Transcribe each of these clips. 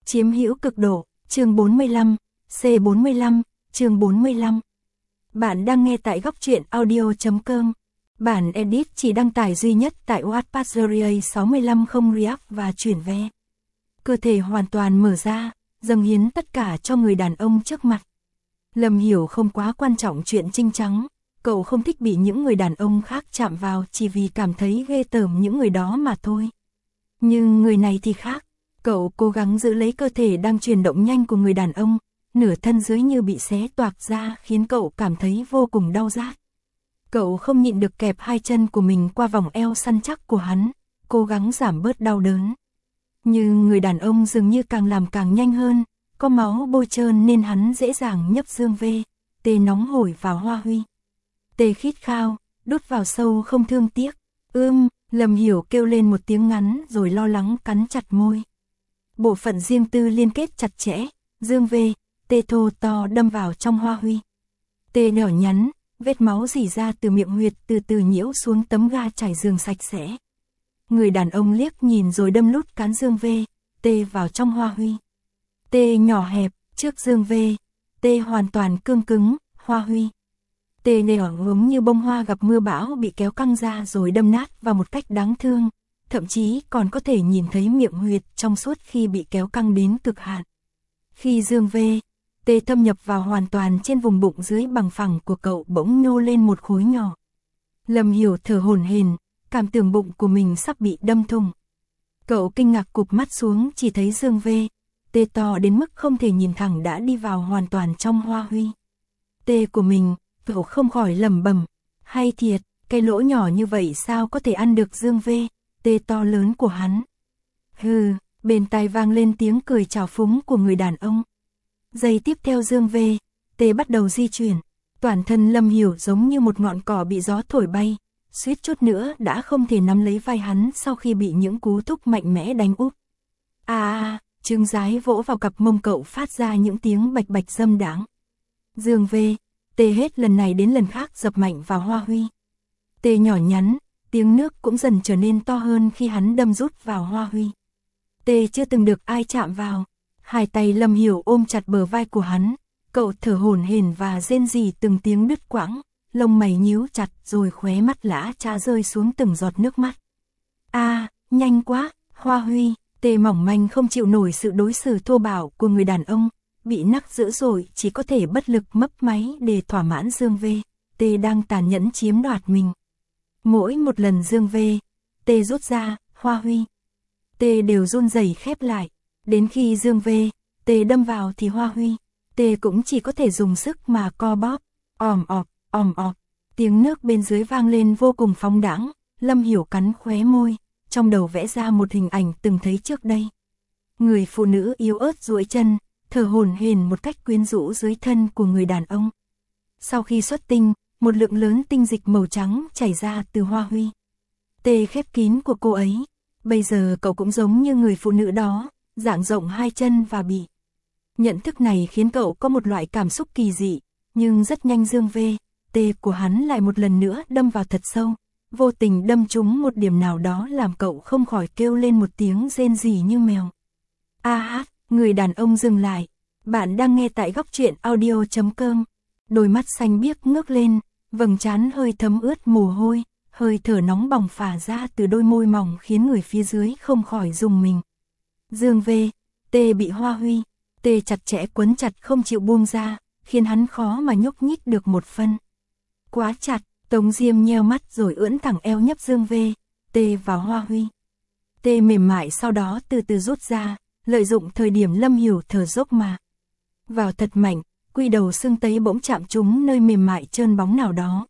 Chiếm hữu cực độ, chương 45, C45, chương 45. Bạn đang nghe tại góc truyện audio.com. Bản edit chỉ đăng tải duy nhất tại Wattpad 65 không React và chuyển ve. Cơ thể hoàn toàn mở ra, dâng hiến tất cả cho người đàn ông trước mặt. Lâm Hiểu không quá quan trọng chuyện trinh trắng, cậu không thích bị những người đàn ông khác chạm vào chỉ vì cảm thấy ghê tởm những người đó mà thôi. Nhưng người này thì khác. Cậu cố gắng giữ lấy cơ thể đang chuyển động nhanh của người đàn ông, nửa thân dưới như bị xé toạc ra khiến cậu cảm thấy vô cùng đau rát. Cậu không nhịn được kẹp hai chân của mình qua vòng eo săn chắc của hắn, cố gắng giảm bớt đau đớn. Nhưng người đàn ông dường như càng làm càng nhanh hơn, có máu bôi trơn nên hắn dễ dàng nhấp dương vê, tê nóng hổi vào Hoa Huy. Tê khít khao, đút vào sâu không thương tiếc. Lâm Hiểu kêu lên một tiếng ngắn rồi lo lắng cắn chặt môi. Bộ phận riêng tư liên kết chặt chẽ, dương vê, tê thô to đâm vào trong Hoa Huy. Tê nhỏ nhắn, vết máu rỉ ra từ miệng huyệt từ từ nhiễu xuống tấm ga trải giường sạch sẽ. Người đàn ông liếc nhìn rồi đâm lút cán dương vê, tê vào trong Hoa Huy. Tê nhỏ hẹp, trước dương vê, tê hoàn toàn cương cứng, Hoa Huy. Tê nở giống như bông hoa gặp mưa bão bị kéo căng ra rồi đâm nát vào một cách đáng thương. Thậm chí còn có thể nhìn thấy miệng huyệt trong suốt khi bị kéo căng đến cực hạn. Khi dương vê, tê thâm nhập vào hoàn toàn trên vùng bụng dưới bằng phẳng của cậu bỗng nhô lên một khối nhỏ. Lâm Hiểu thở hổn hển, cảm tưởng bụng của mình sắp bị đâm thủng. Cậu kinh ngạc cụp mắt xuống chỉ thấy dương vê, tê to đến mức không thể nhìn thẳng đã đi vào hoàn toàn trong Hoa Huy. Tê của mình, cậu không khỏi lẩm bẩm, hay thiệt, cái lỗ nhỏ như vậy sao có thể ăn được dương vê, tê to lớn của hắn. Hừ, bên tai vang lên tiếng cười trào phúng của người đàn ông. Giây tiếp theo dương vê, tê bắt đầu di chuyển, toàn thân Lâm Hiểu giống như một ngọn cỏ bị gió thổi bay, suýt chút nữa đã không thể nắm lấy vai hắn sau khi bị những cú thúc mạnh mẽ đánh úp. Trứng rái vỗ vào cặp mông cậu phát ra những tiếng bạch bạch dâm đáng. Dương vê, tê hết lần này đến lần khác dập mạnh vào Hoa Huy. Tê nhỏ nhắn, tiếng nước cũng dần trở nên to hơn khi hắn đâm rút vào Hoa Huy. Tê chưa từng được ai chạm vào. Hai tay Lâm Hiểu ôm chặt bờ vai của hắn, cậu thở hổn hển và rên rỉ từng tiếng đứt quãng, lông mày nhíu chặt rồi khóe mắt lã chã rơi xuống từng giọt nước mắt. Nhanh quá, Hoa Huy, tê mỏng manh không chịu nổi sự đối xử thô bạo của người đàn ông, bị nắc dữ dội chỉ có thể bất lực mấp máy để thỏa mãn dương vê, tê đang tàn nhẫn chiếm đoạt mình. Mỗi một lần dương vê, tê rút ra, Hoa Huy, tê đều run rẩy khép lại. Đến khi dương vê, tê đâm vào thì Hoa Huy, tê cũng chỉ có thể dùng sức mà co bóp, òm ọp. Tiếng nước bên dưới vang lên vô cùng phóng đãng. Lâm Hiểu cắn khóe môi, trong đầu vẽ ra một hình ảnh từng thấy trước đây. Người phụ nữ yếu ớt duỗi chân, thở hổn hển một cách quyến rũ dưới thân của người đàn ông. Sau khi xuất tinh, một lượng lớn tinh dịch màu trắng chảy ra từ Hoa Huy. Tê khép kín của cô ấy. Bây giờ cậu cũng giống như người phụ nữ đó, dang rộng hai chân và bị. Nhận thức này khiến cậu có một loại cảm xúc kỳ dị, nhưng rất nhanh dương vê, tê của hắn lại một lần nữa đâm vào thật sâu, vô tình đâm trúng một điểm nào đó làm cậu không khỏi kêu lên một tiếng rên rỉ như mèo. Người đàn ông dừng lại. Bạn đang nghe tại góc truyện audio.com. Đôi mắt xanh biếc ngước lên, vầng trán hơi thấm ướt mồ hôi, hơi thở nóng bỏng phả ra từ đôi môi mỏng khiến người phía dưới không khỏi rùng mình. Dương vê, tê bị Hoa Huy, tê chặt chẽ quấn chặt không chịu buông ra, khiến hắn khó mà nhúc nhích được một phân. Quá chặt, Tống Diêm nheo mắt rồi ưỡn thẳng eo nhấp dương vê, tê vào Hoa Huy. Tê mềm mại sau đó từ từ rút ra, lợi dụng thời điểm Lâm Hiểu thở dốc mà. Vào thật mạnh, quy đầu xương tấy bỗng chạm trúng nơi mềm mại trơn bóng nào đó.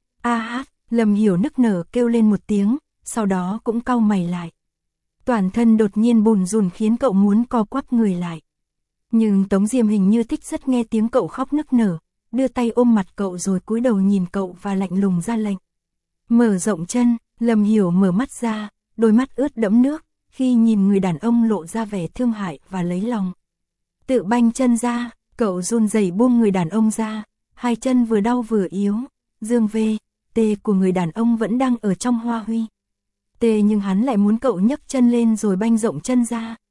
Lâm Hiểu nức nở kêu lên một tiếng, sau đó cũng cau mày lại. Toàn thân đột nhiên bùn rùn khiến cậu muốn co quắp người lại. Nhưng Tống Diêm hình như thích rất nghe tiếng cậu khóc nức nở, đưa tay ôm mặt cậu rồi cúi đầu nhìn cậu và lạnh lùng ra lệnh. Mở rộng chân, Lâm Hiểu mở mắt ra, đôi mắt ướt đẫm nước, khi nhìn người đàn ông lộ ra vẻ thương hại và lấy lòng. Tự banh chân ra, cậu run rẩy buông người đàn ông ra, hai chân vừa đau vừa yếu, dương vê, tê của người đàn ông vẫn đang ở trong Hoa Huy. Tê nhưng hắn lại muốn cậu nhấc chân lên rồi banh rộng chân ra.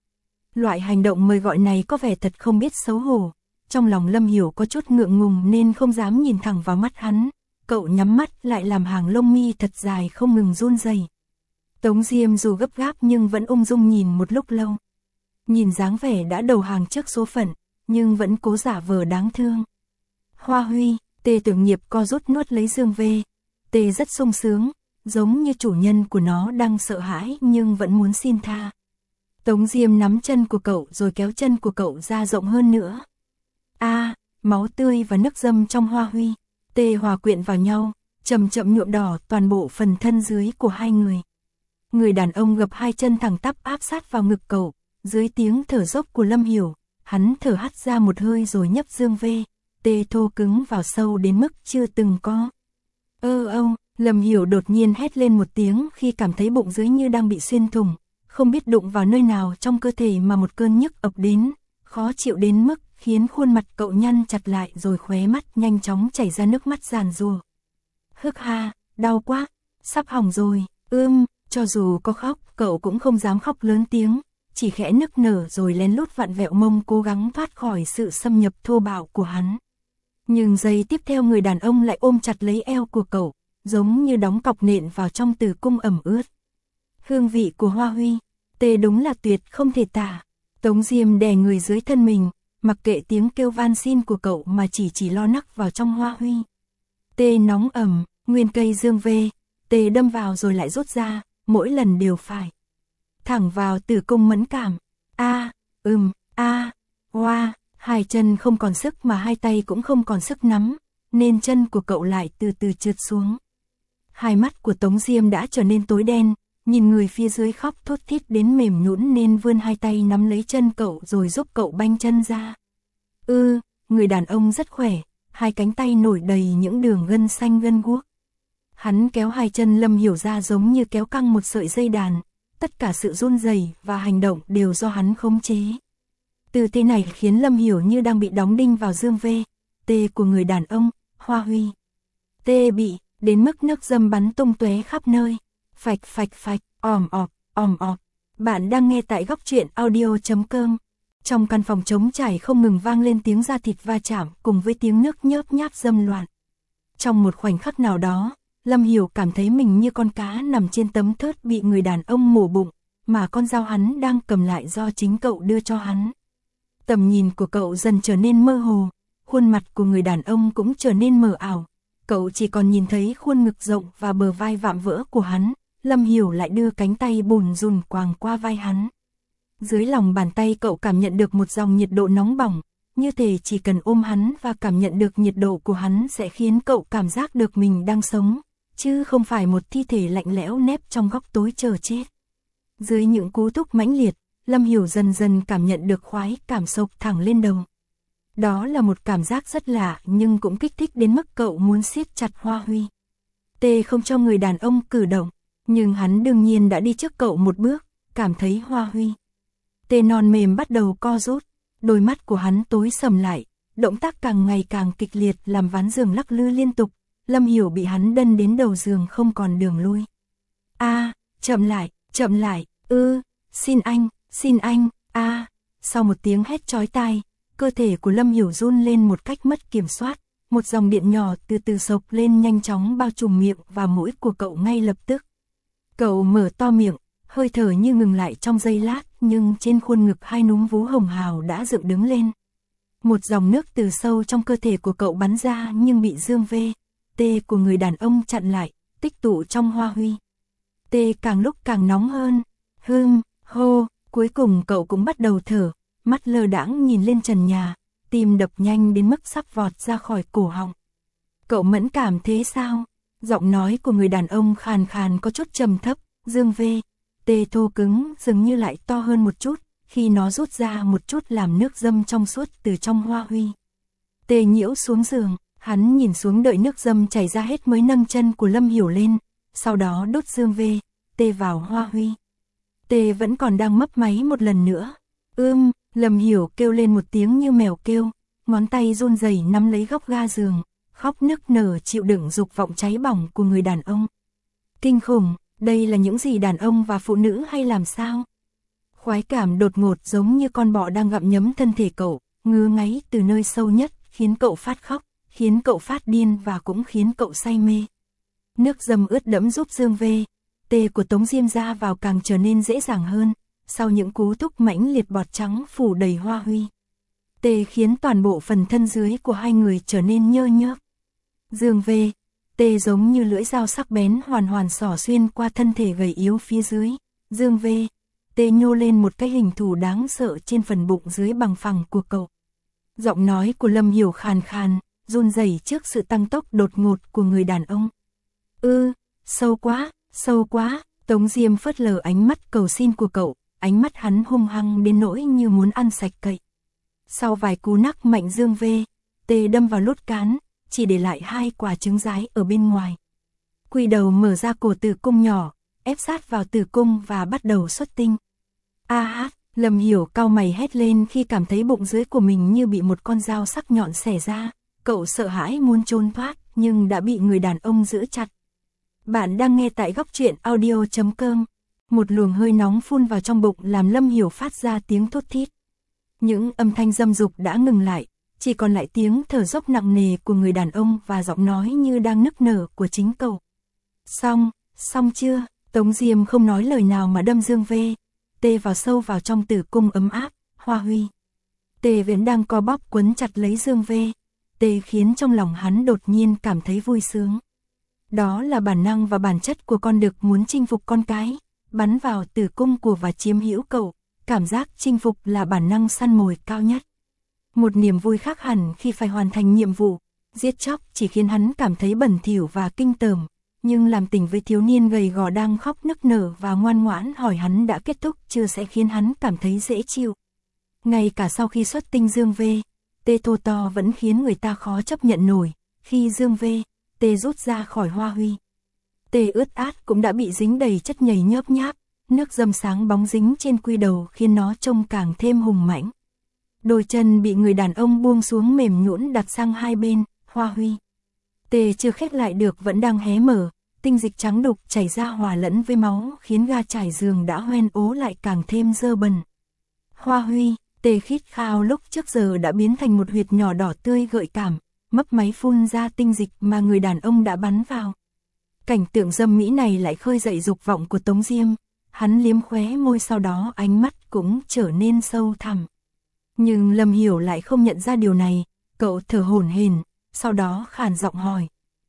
Loại hành động mời gọi này có vẻ thật không biết xấu hổ. Trong lòng Lâm Hiểu có chút ngượng ngùng nên không dám nhìn thẳng vào mắt hắn. Cậu nhắm mắt lại làm hàng lông mi thật dài không ngừng run rẩy. Tống Diêm dù gấp gáp nhưng vẫn ung dung nhìn một lúc lâu. Nhìn dáng vẻ đã đầu hàng trước số phận, nhưng vẫn cố giả vờ đáng thương. Hoa Huy, Tê Tưởng Nghiệp co rút nuốt lấy Dương Vê. Tê rất sung sướng, giống như chủ nhân của nó đang sợ hãi nhưng vẫn muốn xin tha. Tống Diêm nắm chân của cậu rồi kéo chân của cậu ra rộng hơn nữa. Máu tươi và nước dâm trong Hoa Huy, Tê hòa quyện vào nhau, chậm chậm nhuộm đỏ toàn bộ phần thân dưới của hai người. Người đàn ông gập hai chân thẳng tắp áp sát vào ngực cậu, dưới tiếng thở dốc của Lâm Hiểu, hắn thở hắt ra một hơi rồi nhấp Dương Vê. Tê thô cứng vào sâu đến mức chưa từng có. Lâm Hiểu đột nhiên hét lên một tiếng khi cảm thấy bụng dưới như đang bị xuyên thủng, không biết đụng vào nơi nào trong cơ thể mà một cơn nhức ập đến, khó chịu đến mức khiến khuôn mặt cậu nhăn chặt lại rồi khóe mắt nhanh chóng chảy ra nước mắt giàn giụa. Hức ha, đau quá, sắp hỏng rồi. Cho dù có khóc, cậu cũng không dám khóc lớn tiếng, chỉ khẽ nức nở rồi lén lút vặn vẹo mông cố gắng thoát khỏi sự xâm nhập thô bạo của hắn. Nhưng giây tiếp theo người đàn ông lại ôm chặt lấy eo của cậu, giống như đóng cọc nện vào trong tử cung ẩm ướt. Hương vị của Hoa Huy, Tê đúng là tuyệt không thể tả. Tống Diêm đè người dưới thân mình, mặc kệ tiếng kêu van xin của cậu mà chỉ lo nắc vào trong Hoa Huy. Tê nóng ẩm, nguyên cây Dương Vê, Tê đâm vào rồi lại rút ra, mỗi lần đều phải thẳng vào tử cung mẫn cảm. Hai chân không còn sức mà hai tay cũng không còn sức nắm, nên chân của cậu lại từ từ trượt xuống. Hai mắt của Tống Diêm đã trở nên tối đen, nhìn người phía dưới khóc thút thít đến mềm nhũn nên vươn hai tay nắm lấy chân cậu rồi giúp cậu banh chân ra. Người đàn ông rất khỏe, hai cánh tay nổi đầy những đường gân xanh gân guốc. Hắn kéo hai chân Lâm Hiểu ra giống như kéo căng một sợi dây đàn, tất cả sự run rẩy và hành động đều do hắn khống chế. Tư thế này khiến Lâm Hiểu như đang bị đóng đinh vào Dương Vê, Tê của người đàn ông, Hoa Huy. Tê bị đến mức nước dâm bắn tung tóe khắp nơi. Phạch phạch phạch, òm ọp. Bạn đang nghe tại góc truyện audio.com. Trong căn phòng trống trải không ngừng vang lên tiếng da thịt va chạm cùng với tiếng nước nhớp nháp dâm loạn. Trong một khoảnh khắc nào đó, Lâm Hiểu cảm thấy mình như con cá nằm trên tấm thớt bị người đàn ông mổ bụng, mà con dao hắn đang cầm lại do chính cậu đưa cho hắn. Tầm nhìn của cậu dần trở nên mơ hồ, khuôn mặt của người đàn ông cũng trở nên mờ ảo. Cậu chỉ còn nhìn thấy khuôn ngực rộng và bờ vai vạm vỡ của hắn. Lâm Hiểu lại đưa cánh tay bùn rùn quàng qua vai hắn. Dưới lòng bàn tay cậu cảm nhận được một dòng nhiệt độ nóng bỏng, như thể chỉ cần ôm hắn và cảm nhận được nhiệt độ của hắn sẽ khiến cậu cảm giác được mình đang sống, chứ không phải một thi thể lạnh lẽo nép trong góc tối chờ chết. Dưới những cú thúc mãnh liệt, Lâm Hiểu dần dần cảm nhận được khoái cảm sộc thẳng lên đầu. Đó là một cảm giác rất lạ nhưng cũng kích thích đến mức cậu muốn siết chặt Hoa Huy. Tê không cho người đàn ông cử động, nhưng hắn đương nhiên đã đi trước cậu một bước, cảm thấy Hoa Huy. Tê non mềm bắt đầu co rút, đôi mắt của hắn tối sầm lại, động tác càng ngày càng kịch liệt làm ván giường lắc lư liên tục. Lâm Hiểu bị hắn đân đến đầu giường không còn đường lui. Chậm lại, xin anh, Sau một tiếng hét chói tai, cơ thể của Lâm Hiểu run lên một cách mất kiểm soát, một dòng điện nhỏ từ từ sộc lên nhanh chóng bao trùm miệng và mũi của cậu ngay lập tức. Cậu mở to miệng, hơi thở như ngừng lại trong giây lát, nhưng trên khuôn ngực hai núm vú hồng hào đã dựng đứng lên. Một dòng nước từ sâu trong cơ thể của cậu bắn ra nhưng bị Dương Vê, Tê của người đàn ông chặn lại, tích tụ trong Hoa Huy. Tê càng lúc càng nóng hơn. Cuối cùng cậu cũng bắt đầu thở, mắt lơ đãng nhìn lên trần nhà, tim đập nhanh đến mức sắp vọt ra khỏi cổ họng. Cậu mẫn cảm thế sao? Giọng nói của người đàn ông khàn khàn có chút trầm thấp. Dương Vê, Tê thô cứng dường như lại to hơn một chút, khi nó rút ra một chút làm nước dâm trong suốt từ trong Hoa Huy. Tê nhiễu xuống giường, hắn nhìn xuống đợi nước dâm chảy ra hết mới nâng chân của Lâm Hiểu lên, sau đó đút Dương Vê, Tê vào Hoa Huy. Tê vẫn còn đang mấp máy một lần nữa. Lâm Hiểu kêu lên một tiếng như mèo kêu, ngón tay run rẩy nắm lấy góc ga giường, khóc nức nở chịu đựng dục vọng cháy bỏng của người đàn ông. Kinh khủng, đây là những gì đàn ông và phụ nữ hay làm sao? Khoái cảm đột ngột giống như con bọ đang gặm nhấm thân thể cậu, ngứa ngáy từ nơi sâu nhất, khiến cậu phát khóc, khiến cậu phát điên và cũng khiến cậu say mê. Nước dâm ướt đẫm giúp Dương V.T của Tống Diêm ra vào càng trở nên dễ dàng hơn, sau những cú thúc mãnh liệt bọt trắng phủ đầy Hoa Huy. T khiến toàn bộ phần thân dưới của hai người trở nên nhơ nhớp. Dương V.T giống như lưỡi dao sắc bén hoàn hoàn xỏ xuyên qua thân thể gầy yếu phía dưới. Dương V.T nhô lên một cái hình thù đáng sợ trên phần bụng dưới bằng phẳng của cậu. Giọng nói của Lâm Hiểu khàn khàn, run rẩy trước sự tăng tốc đột ngột của người đàn ông. Sâu quá, sâu quá. Tống Diêm phớt lờ ánh mắt cầu xin của cậu, ánh mắt hắn hung hăng đến nỗi như muốn ăn sạch cậy. Sau vài cú nắc mạnh, Dương V.T đâm vào lốt cán, chỉ để lại 2 quả trứng rái ở bên ngoài. Quỳ đầu mở ra cổ tử cung nhỏ, ép sát vào tử cung và bắt đầu xuất tinh. Lâm Hiểu cau mày hét lên khi cảm thấy bụng dưới của mình như bị một con dao sắc nhọn xẻ ra. Cậu sợ hãi muốn trốn thoát, nhưng đã bị người đàn ông giữ chặt. Bạn đang nghe tại Góc Truyện Audio.com. Một luồng hơi nóng phun vào trong bụng làm Lâm Hiểu phát ra tiếng thốt thít. Những âm thanh dâm dục đã ngừng lại, chỉ còn lại tiếng thở dốc nặng nề của người đàn ông và giọng nói như đang nức nở của chính cậu. Xong chưa? Tống Diêm không nói lời nào mà đâm Dương V.T vào sâu vào trong tử cung ấm áp. Hoa Huy T vẫn đang co bóp quấn chặt lấy Dương V.T khiến trong lòng hắn đột nhiên cảm thấy vui sướng. Đó là bản năng và bản chất của con đực muốn chinh phục con cái, bắn vào tử cung của và chiếm hữu cậu. Cảm giác chinh phục là bản năng săn mồi cao nhất. Một niềm vui khác hẳn khi phải hoàn thành nhiệm vụ. Giết chóc chỉ khiến hắn cảm thấy bẩn thỉu và kinh tởm, nhưng làm tình với thiếu niên gầy gò đang khóc nức nở và ngoan ngoãn hỏi hắn đã kết thúc chưa sẽ khiến hắn cảm thấy dễ chịu. Ngay cả sau khi xuất tinh, Dương V.T thô to vẫn khiến người ta khó chấp nhận nổi. Khi Dương V.T rút ra khỏi Hoa Huy, T ướt át cũng đã bị dính đầy chất nhầy nhớp nháp. Nước dâm sáng bóng dính trên quy đầu khiến nó trông càng thêm hùng mãnh. Đôi chân bị người đàn ông buông xuống mềm nhũn đặt sang hai bên. Hoa Huy T chưa khép lại được vẫn đang hé mở, tinh dịch trắng đục chảy ra hòa lẫn với máu khiến ga trải giường đã hoen ố lại càng thêm dơ bẩn. Hoa Huy T khít khao lúc trước giờ đã biến thành một huyệt nhỏ đỏ tươi gợi cảm, mấp máy phun ra tinh dịch mà người đàn ông đã bắn vào. Cảnh tượng dâm mỹ này lại khơi dậy dục vọng của Tống Diêm. Hắn liếm khóe môi, sau đó ánh mắt cũng trở nên sâu thẳm. Nhưng Lâm Hiểu lại không nhận ra điều này, cậu thở hổn hển, sau đó khàn giọng hỏi.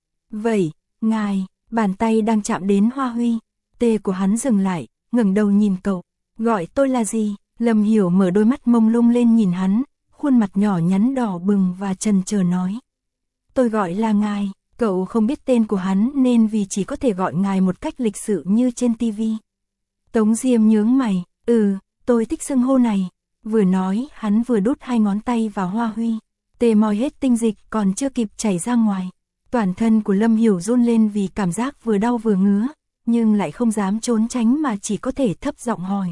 Vậy, ngài, bàn tay đang chạm đến Hoa Huy T của hắn dừng lại, ngẩng đầu nhìn cậu. Gọi tôi là gì? Lâm Hiểu mở đôi mắt mông lung lên nhìn hắn, khuôn mặt nhỏ nhắn đỏ bừng và trần trờ nói. Tôi gọi là ngài. Cậu không biết tên của hắn nên vì chỉ có thể gọi ngài một cách lịch sự như trên TV. Tống Diêm nhướng mày. Tôi thích xưng hô này. Vừa nói, hắn vừa đút 2 ngón tay vào Hoa Huy T moi hết tinh dịch còn chưa kịp chảy ra ngoài. Toàn thân của Lâm Hiểu run lên vì cảm giác vừa đau vừa ngứa, nhưng lại không dám trốn tránh mà chỉ có thể thấp giọng hỏi.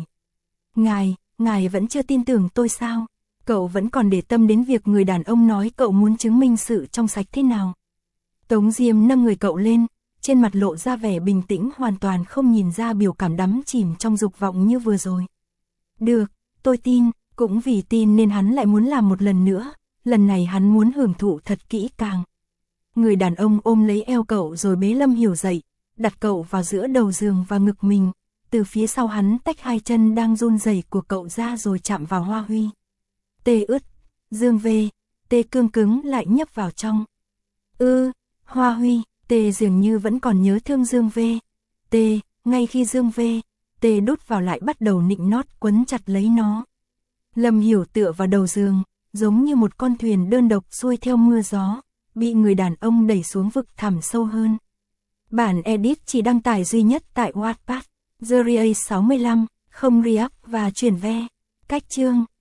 Ngài vẫn chưa tin tưởng tôi sao? Cậu vẫn còn để tâm đến việc người đàn ông nói cậu muốn chứng minh sự trong sạch thế nào. Tống Diêm nâng người cậu lên, trên mặt lộ ra vẻ bình tĩnh, hoàn toàn không nhìn ra biểu cảm đắm chìm trong dục vọng như vừa rồi. Được, tôi tin, cũng vì tin nên hắn lại muốn làm một lần nữa, lần này hắn muốn hưởng thụ thật kỹ càng. Người đàn ông ôm lấy eo cậu rồi bế Lâm Hiểu dậy, đặt cậu vào giữa đầu giường và ngực mình, từ phía sau hắn tách 2 chân đang run rẩy của cậu ra rồi chạm vào Hoa Huy T ướt. Dương V.T cương cứng lại nhấp vào trong. Hoa Huy T dường như vẫn còn nhớ thương Dương V.T, ngay khi Dương V.T đút vào lại bắt đầu nịnh nót quấn chặt lấy nó. Lâm Hiểu tựa vào đầu giường, giống như một con thuyền đơn độc xuôi theo mưa gió, bị người đàn ông đẩy xuống vực thẳm sâu hơn. Bản edit chỉ đăng tải duy nhất tại Wattpad, The Ria 65, không re-up và chuyển ve. Cách chương